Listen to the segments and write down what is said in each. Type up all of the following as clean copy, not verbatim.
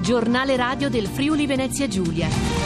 Giornale radio del Friuli Venezia Giulia.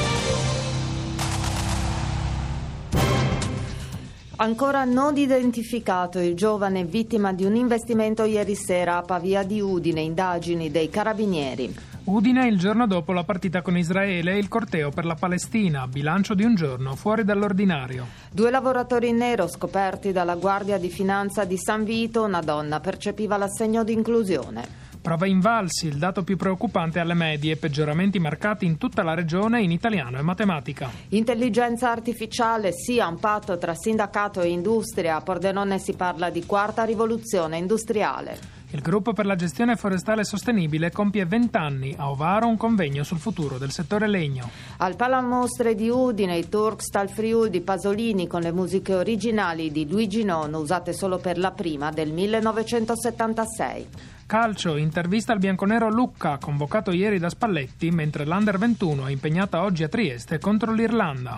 Ancora non identificato il giovane vittima di un investimento ieri sera a Pavia di Udine, indagini dei carabinieri. Udine il giorno dopo la partita con Israele e il corteo per la Palestina, bilancio di un giorno fuori dall'ordinario. 2 lavoratori in nero scoperti dalla Guardia di Finanza di San Vito, una donna percepiva l'assegno di inclusione. Prova Invalsi, il dato più preoccupante alle medie, peggioramenti marcati in tutta la regione in italiano e matematica. Intelligenza artificiale, sia un patto tra sindacato e industria. A Pordenone si parla di quarta rivoluzione industriale. Il gruppo per la gestione forestale sostenibile compie 20 anni. A Ovaro un convegno sul futuro del settore legno. Al Palamostre di Udine i Turkstal Friuli di Pasolini con le musiche originali di Luigi Nono usate solo per la prima del 1976. Calcio, intervista al bianconero Lucca, convocato ieri da Spalletti, mentre l'Under 21 è impegnata oggi a Trieste contro l'Irlanda.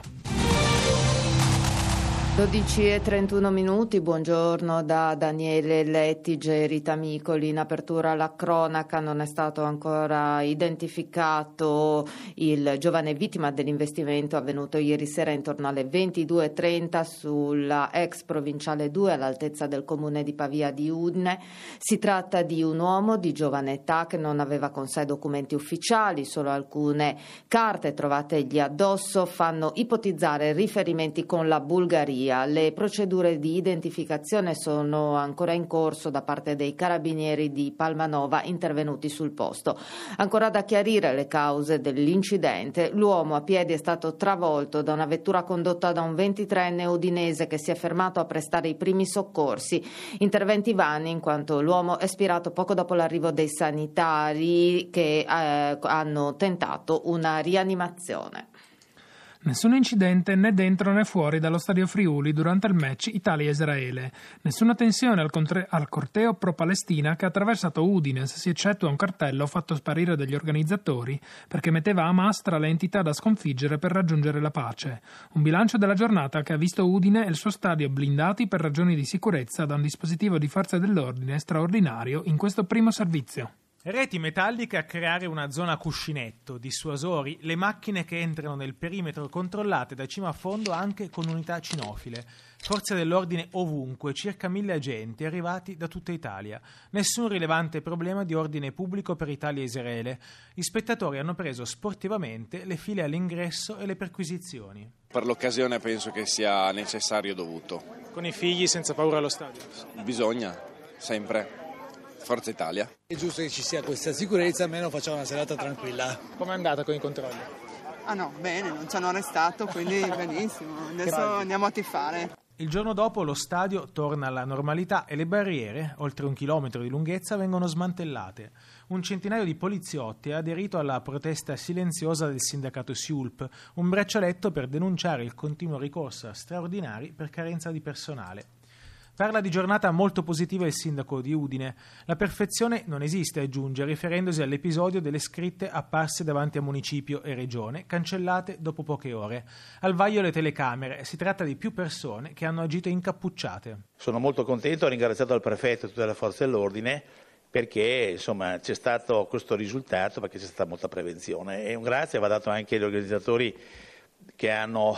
12:31, buongiorno da Daniele Lettige, Rita Micoli. In apertura alla cronaca, non è stato ancora identificato il giovane vittima dell'investimento avvenuto ieri sera intorno alle 22:30 sulla ex provinciale 2 all'altezza del comune di Pavia di Udine. Si tratta di un uomo di giovane età che non aveva con sé documenti ufficiali, solo alcune carte trovategli addosso fanno ipotizzare riferimenti con la Bulgaria. Le procedure di identificazione sono ancora in corso da parte dei carabinieri di Palmanova intervenuti sul posto. Ancora da chiarire le cause dell'incidente. L'uomo a piedi è stato travolto da una vettura condotta da un 23enne udinese che si è fermato a prestare i primi soccorsi. Interventi vani in quanto l'uomo è spirato poco dopo l'arrivo dei sanitari che hanno tentato una rianimazione. Nessun incidente né dentro né fuori dallo stadio Friuli durante il match Italia-Israele. Nessuna tensione al corteo pro-Palestina che ha attraversato Udine, se si eccettua un cartello fatto sparire dagli organizzatori perché metteva Hamas tra le entità da sconfiggere per raggiungere la pace. Un bilancio della giornata che ha visto Udine e il suo stadio blindati per ragioni di sicurezza da un dispositivo di forze dell'ordine straordinario in questo primo servizio. Reti metalliche a creare una zona cuscinetto, dissuasori, le macchine che entrano nel perimetro controllate da cima a fondo anche con unità cinofile. Forze dell'ordine ovunque, circa 1000 agenti arrivati da tutta Italia. Nessun rilevante problema di ordine pubblico per Italia e Israele. Gli spettatori hanno preso sportivamente le file all'ingresso e le perquisizioni. Per l'occasione penso che sia necessario e dovuto. Con i figli senza paura allo stadio? Bisogna, sempre. Forza Italia. È giusto che ci sia questa sicurezza, almeno facciamo una serata tranquilla. Com'è andata con i controlli? No, bene, non ci hanno arrestato, quindi benissimo. Adesso andiamo a tifare. Il giorno dopo lo stadio torna alla normalità e le barriere, oltre 1 chilometro di lunghezza, vengono smantellate. Un centinaio di poliziotti ha aderito alla protesta silenziosa del sindacato SIULP, un braccialetto per denunciare il continuo ricorso a straordinari per carenza di personale. Parla di giornata molto positiva il sindaco di Udine. La perfezione non esiste, aggiunge, riferendosi all'episodio delle scritte apparse davanti a municipio e regione, cancellate dopo poche ore. Al vaglio le telecamere, si tratta di più persone che hanno agito incappucciate. Sono molto contento, ho ringraziato il prefetto e tutte le forze dell'ordine perché insomma c'è stato questo risultato, perché c'è stata molta prevenzione. E un grazie va dato anche agli organizzatori che hanno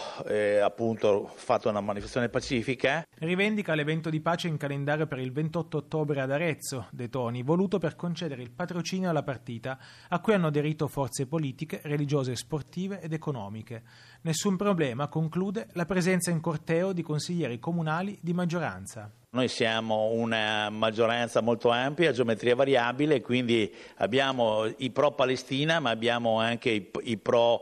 appunto fatto una manifestazione pacifica. Rivendica l'evento di pace in calendario per il 28 ottobre ad Arezzo, De Toni, voluto per concedere il patrocinio alla partita, a cui hanno aderito forze politiche, religiose, sportive ed economiche. Nessun problema, conclude, la presenza in corteo di consiglieri comunali di maggioranza. Noi siamo una maggioranza molto ampia, a geometria variabile, quindi abbiamo i pro Palestina, ma abbiamo anche i pro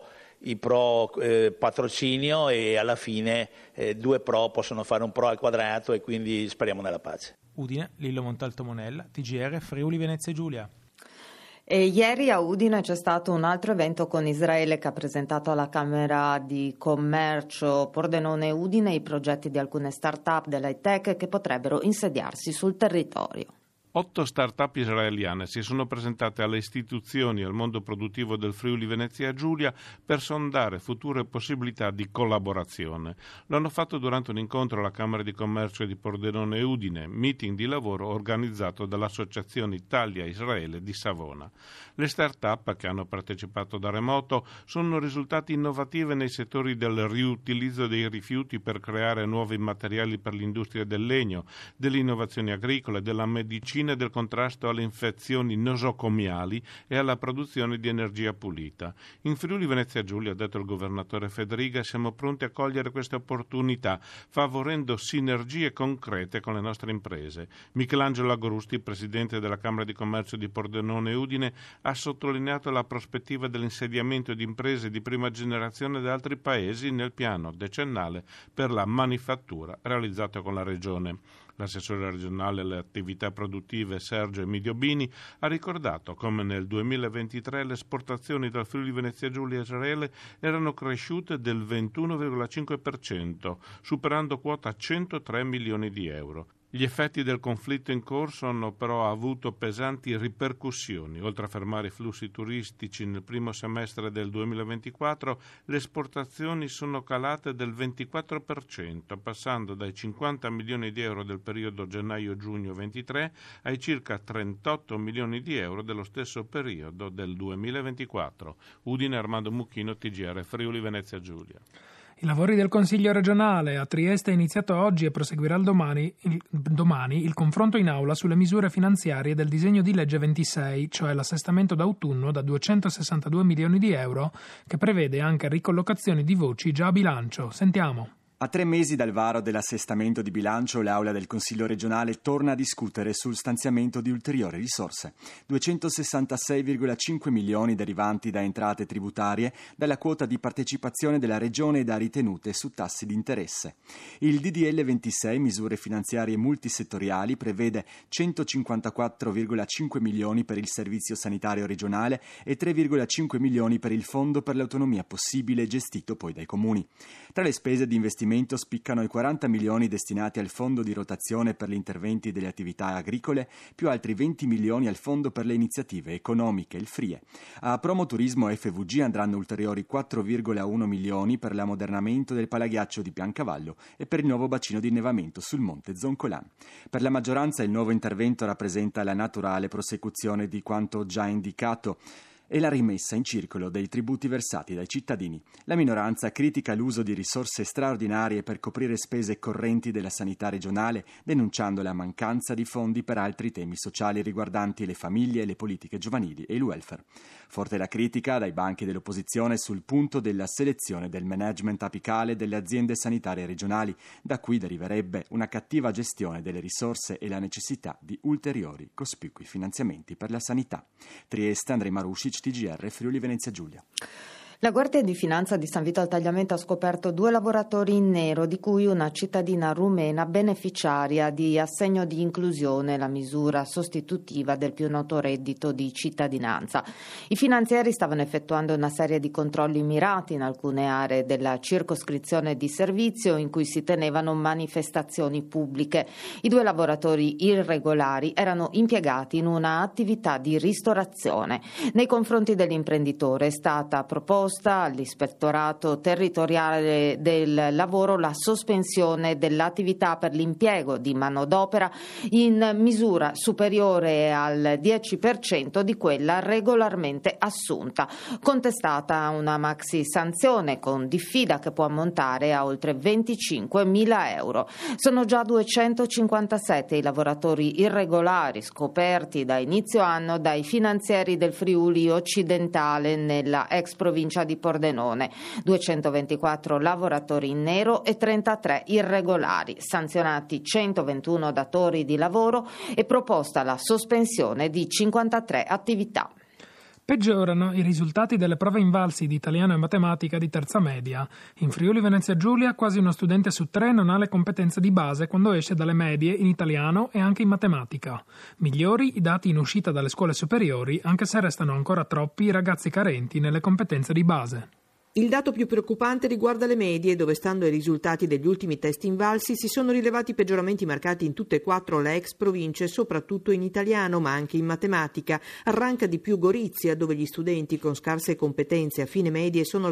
patrocinio e alla fine 2 pro possono fare un pro al quadrato e quindi speriamo nella pace. Udine, Lillo Montalto Monella, TGR, Friuli Venezia Giulia. E ieri a Udine c'è stato un altro evento con Israele che ha presentato alla Camera di Commercio Pordenone Udine i progetti di alcune start-up dell'high tech che potrebbero insediarsi sul territorio. 8 start-up israeliane si sono presentate alle istituzioni e al mondo produttivo del Friuli Venezia Giulia per sondare future possibilità di collaborazione. Lo hanno fatto durante un incontro alla Camera di Commercio di Pordenone e Udine, meeting di lavoro organizzato dall'Associazione Italia-Israele di Savona. Le start-up che hanno partecipato da remoto sono risultate innovative nei settori del riutilizzo dei rifiuti per creare nuovi materiali per l'industria del legno, delle innovazioni agricole, della medicina e del contrasto alle infezioni nosocomiali e alla produzione di energia pulita. In Friuli Venezia Giulia, ha detto il governatore Federiga, siamo pronti a cogliere queste opportunità, favorendo sinergie concrete con le nostre imprese. Michelangelo Agrusti, presidente della Camera di Commercio di Pordenone e Udine, ha sottolineato la prospettiva dell'insediamento di imprese di prima generazione da altri paesi nel piano decennale per la manifattura realizzato con la Regione. L'assessore regionale alle attività produttive Sergio Emilio Bini ha ricordato come nel 2023 le esportazioni dal Friuli Venezia Giulia a Israele erano cresciute del 21,5%, superando quota 103 milioni di euro. Gli effetti del conflitto in corso hanno però avuto pesanti ripercussioni. Oltre a fermare i flussi turistici nel primo semestre del 2024, le esportazioni sono calate del 24%, passando dai 50 milioni di euro del periodo gennaio-giugno 23 ai circa 38 milioni di euro dello stesso periodo del 2024. Udine, Armando Mucchino, TGR Friuli Venezia Giulia. I lavori del Consiglio regionale a Trieste è iniziato oggi e proseguirà domani il confronto in aula sulle misure finanziarie del disegno di legge 26, cioè l'assestamento d'autunno da 262 milioni di euro, che prevede anche ricollocazioni di voci già a bilancio. Sentiamo. A 3 mesi dal varo dell'assestamento di bilancio, l'Aula del Consiglio regionale torna a discutere sul stanziamento di ulteriori risorse. 266,5 milioni derivanti da entrate tributarie, dalla quota di partecipazione della Regione e da ritenute su tassi di interesse. Il DDL 26, misure finanziarie multisettoriali, prevede 154,5 milioni per il servizio sanitario regionale e 3,5 milioni per il Fondo per l'autonomia possibile, gestito poi dai comuni. Tra le spese di investimento spiccano i 40 milioni destinati al Fondo di rotazione per gli interventi delle attività agricole, più altri 20 milioni al Fondo per le iniziative economiche, il FRIE. A Promoturismo FVG andranno ulteriori 4,1 milioni per l'ammodernamento del palaghiaccio di Piancavallo e per il nuovo bacino di innevamento sul Monte Zoncolan. Per la maggioranza il nuovo intervento rappresenta la naturale prosecuzione di quanto già indicato e la rimessa in circolo dei tributi versati dai cittadini. La minoranza critica l'uso di risorse straordinarie per coprire spese correnti della sanità regionale, denunciando la mancanza di fondi per altri temi sociali riguardanti le famiglie, le politiche giovanili e il welfare. Forte la critica dai banchi dell'opposizione sul punto della selezione del management apicale delle aziende sanitarie regionali, da cui deriverebbe una cattiva gestione delle risorse e la necessità di ulteriori cospicui finanziamenti per la sanità. Trieste, Andrei Marusic, TGR Friuli Venezia Giulia. La Guardia di Finanza di San Vito al Tagliamento ha scoperto 2 lavoratori in nero, di cui una cittadina rumena beneficiaria di assegno di inclusione, la misura sostitutiva del più noto reddito di cittadinanza. I finanzieri stavano effettuando una serie di controlli mirati in alcune aree della circoscrizione di servizio in cui si tenevano manifestazioni pubbliche. I 2 lavoratori irregolari erano impiegati in una attività di ristorazione. Nei confronti dell'imprenditore è stata proposta all'Ispettorato Territoriale del Lavoro la sospensione dell'attività per l'impiego di manodopera in misura superiore al 10% di quella regolarmente assunta. Contestata una maxi sanzione con diffida che può ammontare a oltre 25.000 euro. Sono già 257 i lavoratori irregolari scoperti da inizio anno dai finanzieri del Friuli occidentale nella ex provincia di Pordenone, 224 lavoratori in nero e 33 irregolari, sanzionati 121 datori di lavoro e proposta la sospensione di 53 attività. Peggiorano i risultati delle prove invalsi di italiano e matematica di terza media. In Friuli Venezia Giulia quasi uno studente su 3 non ha le competenze di base quando esce dalle medie in italiano e anche in matematica. Migliori i dati in uscita dalle scuole superiori, anche se restano ancora troppi i ragazzi carenti nelle competenze di base. Il dato più preoccupante riguarda le medie, dove stando ai risultati degli ultimi test invalsi si sono rilevati peggioramenti marcati in tutte e 4 le ex province, soprattutto in italiano ma anche in matematica. Arranca di più Gorizia, dove gli studenti con scarse competenze a fine medie sono al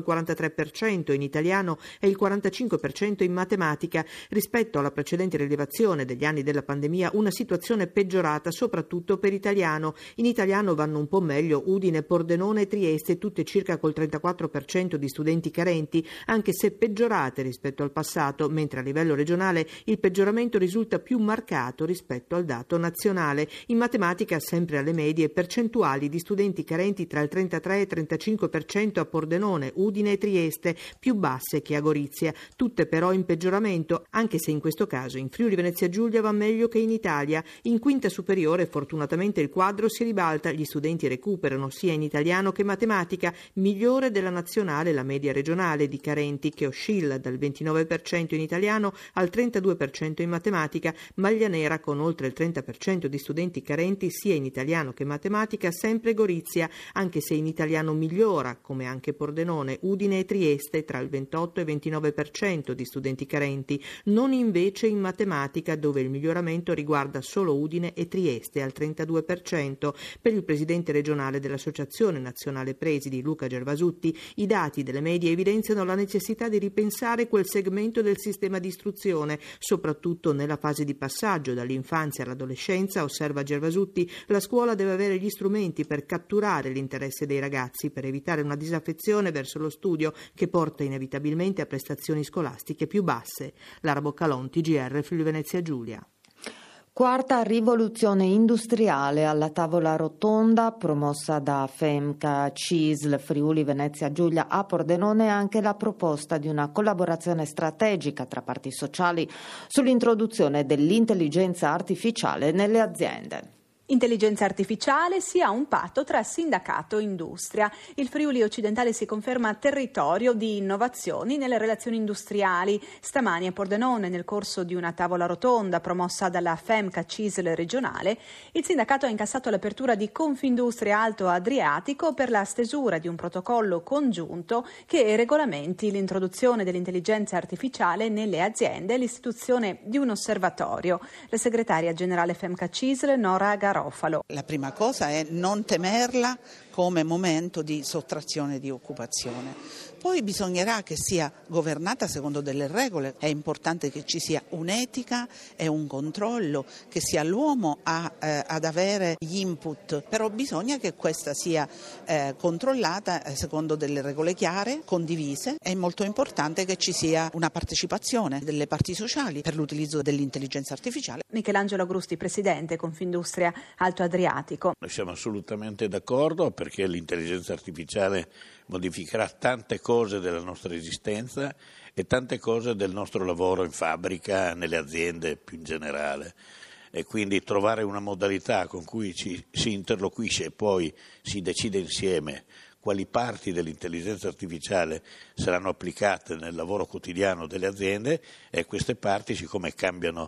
43% in italiano e il 45% in matematica. Rispetto alla precedente rilevazione degli anni della pandemia, una situazione peggiorata soprattutto per italiano. In italiano vanno un po' meglio Udine, Pordenone e Trieste, tutte circa col 34% di studenti carenti, anche se peggiorate rispetto al passato, mentre a livello regionale il peggioramento risulta più marcato rispetto al dato nazionale. In matematica, sempre alle medie, percentuali di studenti carenti tra il 33 e il 35% a Pordenone, Udine e Trieste, più basse che a Gorizia, tutte però in peggioramento, anche se in questo caso in Friuli Venezia Giulia va meglio che in Italia. In quinta superiore fortunatamente il quadro si ribalta, gli studenti recuperano sia in italiano che matematica, migliore della nazionale la media regionale di carenti, che oscilla dal 29% in italiano al 32% in matematica. Maglia nera con oltre il 30% di studenti carenti sia in italiano che matematica, sempre Gorizia, anche se in italiano migliora, come anche Pordenone, Udine e Trieste, tra il 28 e il 29% di studenti carenti, non invece in matematica, dove il miglioramento riguarda solo Udine e Trieste al 32%. Per il presidente regionale dell'Associazione Nazionale Presidi, Luca Gervasutti, i dati delle medie evidenziano la necessità di ripensare quel segmento del sistema di istruzione, soprattutto nella fase di passaggio dall'infanzia all'adolescenza. Osserva Gervasutti, la scuola deve avere gli strumenti per catturare l'interesse dei ragazzi, per evitare una disaffezione verso lo studio che porta inevitabilmente a prestazioni scolastiche più basse. Lara Boccalon, TGR, Friuli Venezia Giulia. Quarta rivoluzione industriale alla tavola rotonda promossa da FEMCA CISL Friuli Venezia Giulia a Pordenone, anche la proposta di una collaborazione strategica tra parti sociali sull'introduzione dell'intelligenza artificiale nelle aziende. Intelligenza artificiale sia un patto tra sindacato e industria. Il Friuli occidentale si conferma territorio di innovazioni nelle relazioni industriali. Stamani a Pordenone, nel corso di una tavola rotonda promossa dalla FEMCA CISL regionale, il sindacato ha incassato l'apertura di Confindustria Alto Adriatico per la stesura di un protocollo congiunto che regolamenti l'introduzione dell'intelligenza artificiale nelle aziende e l'istituzione di un osservatorio. La segretaria generale FEMCA CISL, Nora Garofalo. La prima cosa è non temerla come momento di sottrazione di occupazione. Poi bisognerà che sia governata secondo delle regole, è importante che ci sia un'etica e un controllo, che sia l'uomo ad avere gli input, però bisogna che questa sia controllata secondo delle regole chiare, condivise. È molto importante che ci sia una partecipazione delle parti sociali per l'utilizzo dell'intelligenza artificiale. Michelangelo Agrusti, presidente Confindustria Alto Adriatico. Noi siamo assolutamente d'accordo, perché l'intelligenza artificiale modificherà tante cose della nostra esistenza e tante cose del nostro lavoro in fabbrica, nelle aziende più in generale, e quindi trovare una modalità con cui si interloquisce e poi si decide insieme quali parti dell'intelligenza artificiale saranno applicate nel lavoro quotidiano delle aziende, e queste parti, siccome cambiano,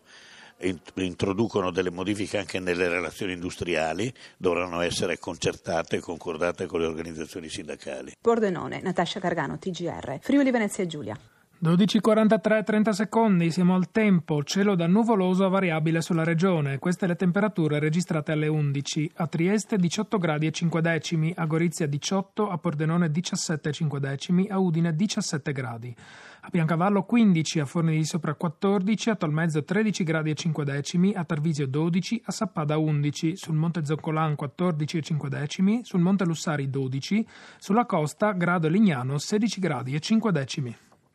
introducono delle modifiche anche nelle relazioni industriali, dovranno essere concertate e concordate con le organizzazioni sindacali. Pordenone, Natascia Gargano, TGR, Friuli Venezia Giulia. 12:43, 30 secondi, siamo al tempo, cielo da nuvoloso a variabile sulla regione, queste le temperature registrate alle 11, a Trieste 18 gradi e 5 decimi, a Gorizia 18, a Pordenone 17 e 5 decimi, a Udine 17 gradi, a Biancavallo 15, a Forni di Sopra 14, a Tolmezzo 13 gradi e 5 decimi, a Tarvisio 12, a Sappada 11, sul Monte Zoccolan 14 e 5 decimi, sul Monte Lussari 12, sulla costa Grado e Lignano 16 gradi e 5 decimi.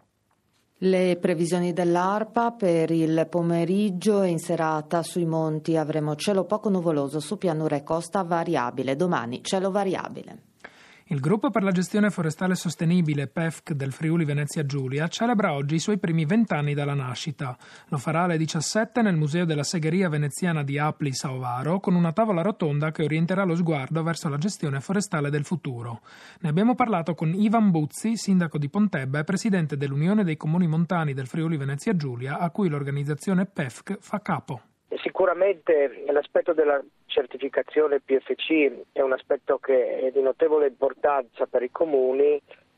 Le previsioni dell'ARPA per il pomeriggio e in serata: sui monti avremo cielo poco nuvoloso, su pianura e costa variabile, domani cielo variabile. Il Gruppo per la gestione forestale sostenibile PEFC del Friuli Venezia Giulia celebra oggi i suoi primi 20 anni dalla nascita. Lo farà alle 17 nel Museo della Segheria Veneziana di Apli Saovaro, con una tavola rotonda che orienterà lo sguardo verso la gestione forestale del futuro. Ne abbiamo parlato con Ivan Buzzi, sindaco di Pontebba e presidente dell'Unione dei Comuni Montani del Friuli Venezia Giulia, a cui l'organizzazione PEFC fa capo. Sicuramente l'aspetto della certificazione PFC è un aspetto che è di notevole importanza per i comuni,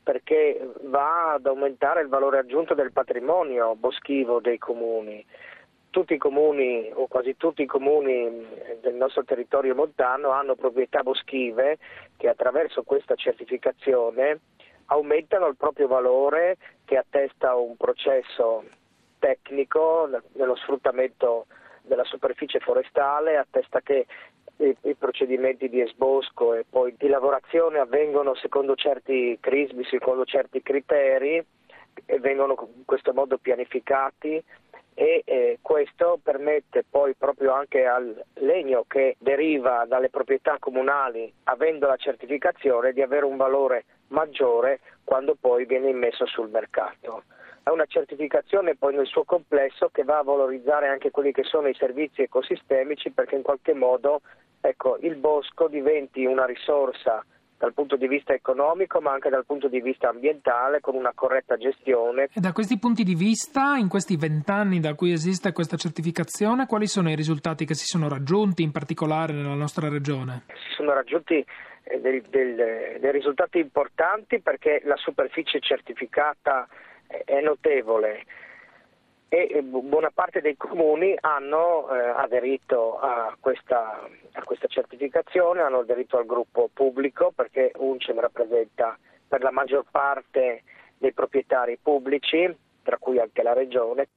perché va ad aumentare il valore aggiunto del patrimonio boschivo dei comuni. Tutti i comuni, o quasi tutti i comuni del nostro territorio montano, hanno proprietà boschive che attraverso questa certificazione aumentano il proprio valore, che attesta un processo tecnico nello sfruttamento della superficie forestale, attesta che i procedimenti di esbosco e poi di lavorazione avvengono secondo certi crismi, secondo certi criteri, e vengono in questo modo pianificati, e questo permette poi proprio anche al legno che deriva dalle proprietà comunali, avendo la certificazione, di avere un valore maggiore quando poi viene immesso sul mercato. È una certificazione poi nel suo complesso che va a valorizzare anche quelli che sono i servizi ecosistemici, perché in qualche modo il bosco diventi una risorsa dal punto di vista economico, ma anche dal punto di vista ambientale, con una corretta gestione. E da questi punti di vista, in questi 20 anni da cui esiste questa certificazione, quali sono i risultati che si sono raggiunti, in particolare nella nostra regione? Si sono raggiunti dei risultati importanti, perché la superficie certificata è notevole e buona parte dei comuni hanno aderito a questa certificazione, hanno aderito al gruppo pubblico, perché UNCEM rappresenta per la maggior parte dei proprietari pubblici, tra cui anche la regione.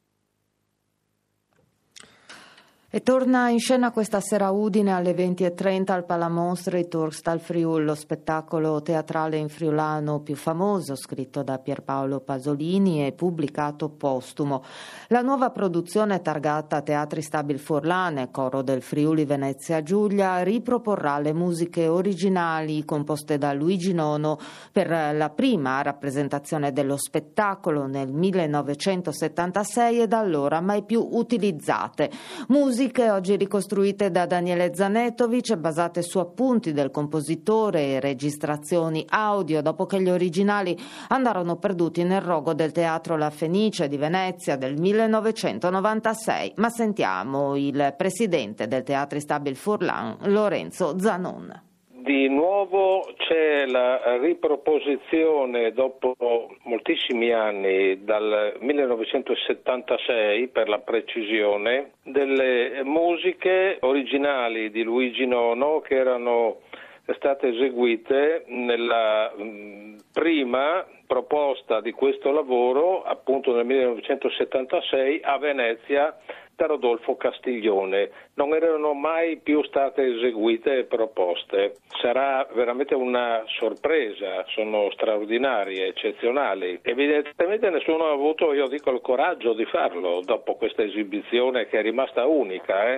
E torna in scena questa sera a Udine alle 20:30 al Palamostri Turstal Friul, lo spettacolo teatrale in friulano più famoso, scritto da Pierpaolo Pasolini e pubblicato postumo. La nuova produzione, targata Teatri Stabil Furlane, coro del Friuli Venezia Giulia, riproporrà le musiche originali composte da Luigi Nono per la prima rappresentazione dello spettacolo nel 1976 e da allora mai più utilizzate. Musiche oggi ricostruite da Daniele Zanetovic, basate su appunti del compositore e registrazioni audio, dopo che gli originali andarono perduti nel rogo del Teatro La Fenice di Venezia del 1996. Ma sentiamo il presidente del Teatri Stabil Furlan, Lorenzo Zanon. Di nuovo c'è la riproposizione dopo moltissimi anni, dal 1976 per la precisione, delle musiche originali di Luigi Nono che erano state eseguite nella prima proposta di questo lavoro, appunto nel 1976 a Venezia, da Rodolfo Castiglione. Non erano mai più state eseguite e proposte. Sarà veramente una sorpresa, sono straordinarie, eccezionali. Evidentemente nessuno ha avuto, io dico, il coraggio di farlo dopo questa esibizione che è rimasta unica.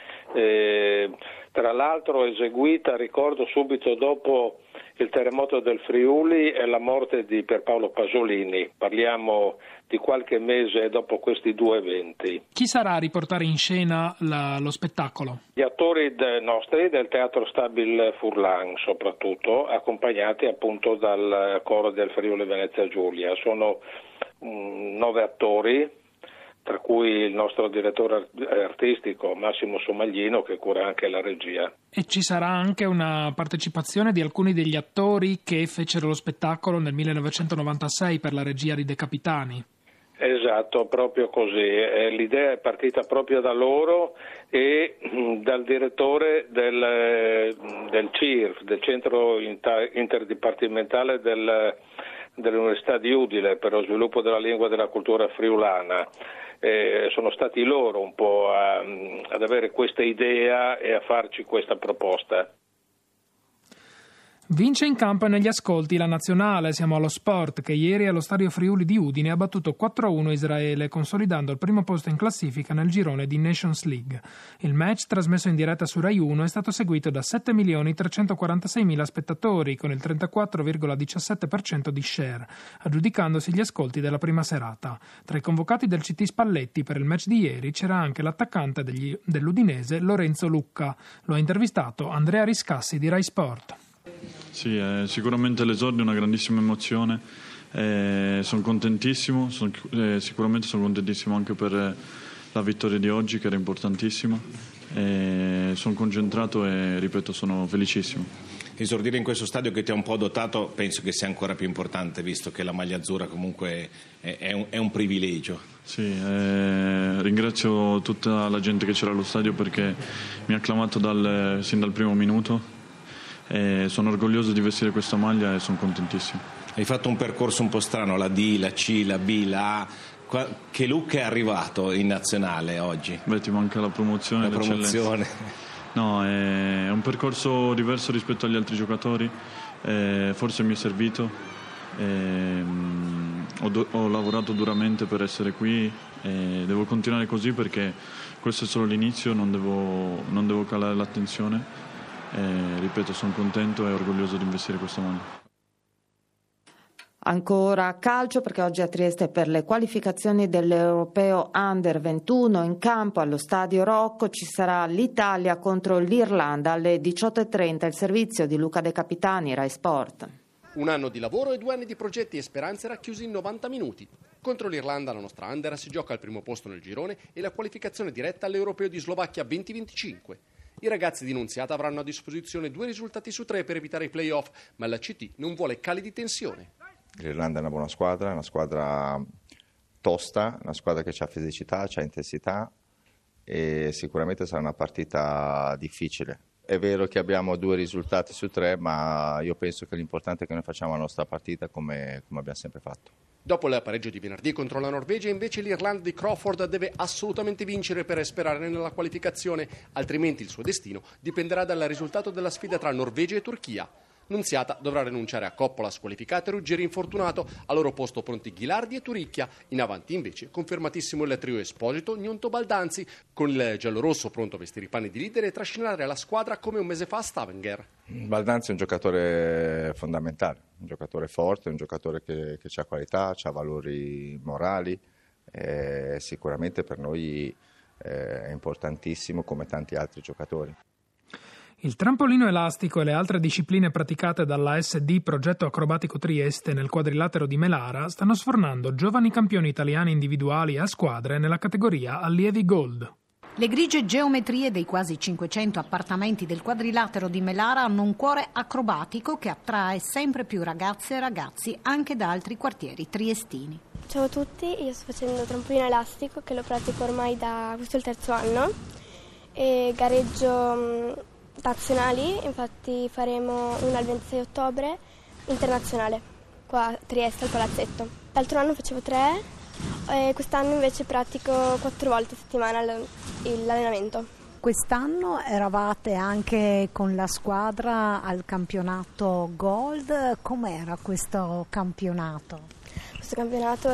Tra l'altro eseguita, ricordo, subito dopo il terremoto del Friuli e la morte di Pierpaolo Pasolini. Parliamo di qualche mese dopo questi due eventi. Chi sarà a riportare in scena lo spettacolo? Gli attori nostri del Teatro Stabil Furlan, soprattutto, accompagnati appunto dal coro del Friuli Venezia Giulia. Sono 9 attori, tra cui il nostro direttore artistico Massimo Somaglino, che cura anche la regia. E ci sarà anche una partecipazione di alcuni degli attori che fecero lo spettacolo nel 1996 per la regia di De Capitani. Esatto, proprio così. L'idea è partita proprio da loro e dal direttore del CIRF, del Centro Interdipartimentale dell'Università di Udine per lo sviluppo della lingua e della cultura friulana. Sono stati loro un po' ad avere questa idea e a farci questa proposta. Vince in campo e negli ascolti la nazionale. Siamo allo sport, che ieri allo Stadio Friuli di Udine ha battuto 4-1 Israele, consolidando il primo posto in classifica nel girone di Nations League. Il match, trasmesso in diretta su Rai 1, è stato seguito da 7.346.000 spettatori, con il 34,17% di share, aggiudicandosi gli ascolti della prima serata. Tra i convocati del CT Spalletti per il match di ieri c'era anche l'attaccante dell'Udinese Lorenzo Lucca. Lo ha intervistato Andrea Riscassi di Rai Sport. Sì, sicuramente l'esordio è una grandissima emozione, sono contentissimo, sicuramente sono contentissimo anche per la vittoria di oggi, che era importantissima, sono concentrato e ripeto, sono felicissimo. esordire in questo stadio che ti ha un po' dotato penso che sia ancora più importante, visto che la maglia azzurra comunque è un privilegio. Sì, ringrazio tutta la gente che c'era allo stadio perché mi ha acclamato sin dal primo minuto. Sono orgoglioso di vestire questa maglia e sono contentissimo. Hai fatto un percorso un po' strano, la D, la C, la B, la A. Che look è arrivato in nazionale oggi? Beh, ti manca la promozione. La promozione. No, è un percorso diverso rispetto agli altri giocatori, forse mi è servito, ho lavorato duramente per essere qui e devo continuare così perché questo è solo l'inizio, non devo calare l'attenzione, ripeto, sono contento e orgoglioso di investire questa maglia. Ancora calcio, perché oggi a Trieste per le qualificazioni dell'Europeo Under 21 in campo allo Stadio Rocco ci sarà l'Italia contro l'Irlanda alle 18:30, il servizio di Luca De Capitani, Rai Sport. Un anno di lavoro e 2 anni di progetti e speranze racchiusi in 90 minuti. Contro l'Irlanda la nostra Under si gioca al primo posto nel girone e la qualificazione diretta all'Europeo di Slovacchia 2025. I ragazzi di Nunziata avranno a disposizione 2 risultati su 3 per evitare i play-off, ma la CT non vuole cali di tensione. L'Irlanda è una buona squadra, è una squadra tosta, una squadra che ha fisicità, ha intensità e sicuramente sarà una partita difficile. È vero che abbiamo 2 risultati su 3, ma io penso che l'importante è che noi facciamo la nostra partita come abbiamo sempre fatto. Dopo il pareggio di venerdì contro la Norvegia, invece l'Irlanda di Crawford deve assolutamente vincere per sperare nella qualificazione, altrimenti il suo destino dipenderà dal risultato della sfida tra Norvegia e Turchia. Nunziata dovrà rinunciare a Coppola squalificato e Ruggeri infortunato, al loro posto pronti Ghilardi e Turicchia. In avanti invece confermatissimo il trio Esposito, Gnonto, Baldanzi, con il giallorosso pronto a vestire i panni di leader e trascinare la squadra come un mese fa a Stavanger. Baldanzi è un giocatore fondamentale, un giocatore forte, un giocatore che ha qualità, ha valori morali, sicuramente per noi è importantissimo come tanti altri giocatori. Il trampolino elastico e le altre discipline praticate dalla SD Progetto Acrobatico Trieste nel quadrilatero di Melara stanno sfornando giovani campioni italiani individuali e a squadre nella categoria allievi Gold. Le grigie geometrie dei quasi 500 appartamenti del quadrilatero di Melara hanno un cuore acrobatico che attrae sempre più ragazze e ragazzi anche da altri quartieri triestini. Ciao a tutti, io sto facendo trampolino elastico che lo pratico ormai da questo il 3° anno e gareggio nazionali, infatti faremo una il 26 ottobre internazionale qua a Trieste al Palazzetto. L'altro anno facevo 3 e quest'anno invece pratico 4 volte a settimana l'allenamento. Quest'anno eravate anche con la squadra al campionato Gold, com'era questo campionato? Questo campionato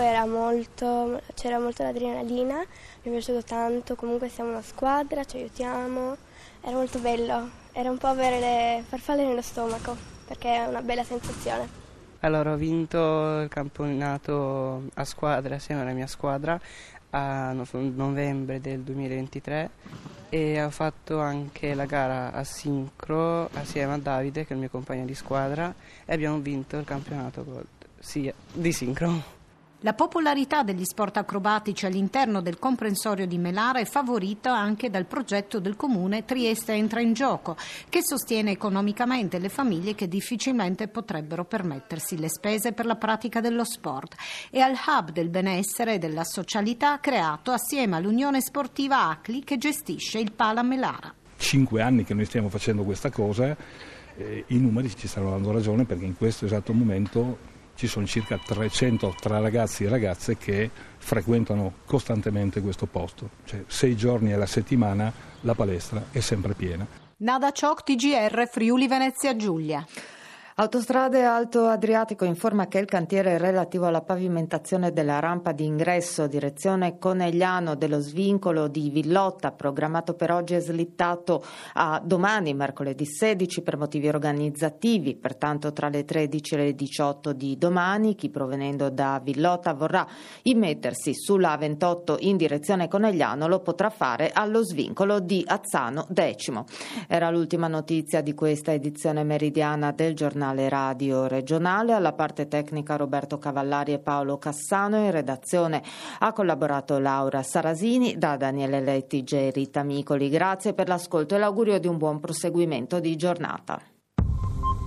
c'era molto l'adrenalina, mi è piaciuto tanto, comunque siamo una squadra, ci aiutiamo, era molto bello, era un po' avere le farfalle nello stomaco, perché è una bella sensazione. Allora, ho vinto il campionato a squadra assieme alla mia squadra a novembre del 2023 e ho fatto anche la gara a sincro assieme a Davide, che è il mio compagno di squadra, e abbiamo vinto il campionato Gold, sì, di sincro. La popolarità degli sport acrobatici all'interno del comprensorio di Melara è favorita anche dal progetto del comune Trieste entra in gioco, che sostiene economicamente le famiglie che difficilmente potrebbero permettersi le spese per la pratica dello sport, e al hub del benessere e della socialità creato assieme all'Unione Sportiva Acli che gestisce il Pala Melara. 5 anni che noi stiamo facendo questa cosa, i numeri ci stanno dando ragione, perché in questo esatto momento ci sono circa 300 tra ragazzi e ragazze che frequentano costantemente questo posto. Cioè 6 giorni alla settimana la palestra è sempre piena. Nada Ciocc, TGR, Friuli Venezia Giulia. Autostrade Alto Adriatico informa che il cantiere relativo alla pavimentazione della rampa di ingresso direzione Conegliano dello svincolo di Villotta, programmato per oggi, è slittato a domani, mercoledì 16, per motivi organizzativi. Pertanto tra le 13 e le 18 di domani chi provenendo da Villotta vorrà immettersi sulla A28 in direzione Conegliano lo potrà fare allo svincolo di Azzano X. Era l'ultima notizia di questa edizione meridiana del giornale radio regionale. Alla parte tecnica Roberto Cavallari e Paolo Cassano, in redazione ha collaborato Laura Sarasini. Da Daniele Lettige e Rita Micoli grazie per l'ascolto e l'augurio di un buon proseguimento di giornata.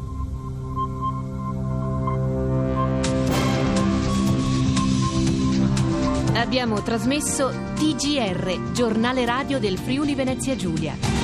Abbiamo trasmesso TGR, giornale radio del Friuli Venezia Giulia.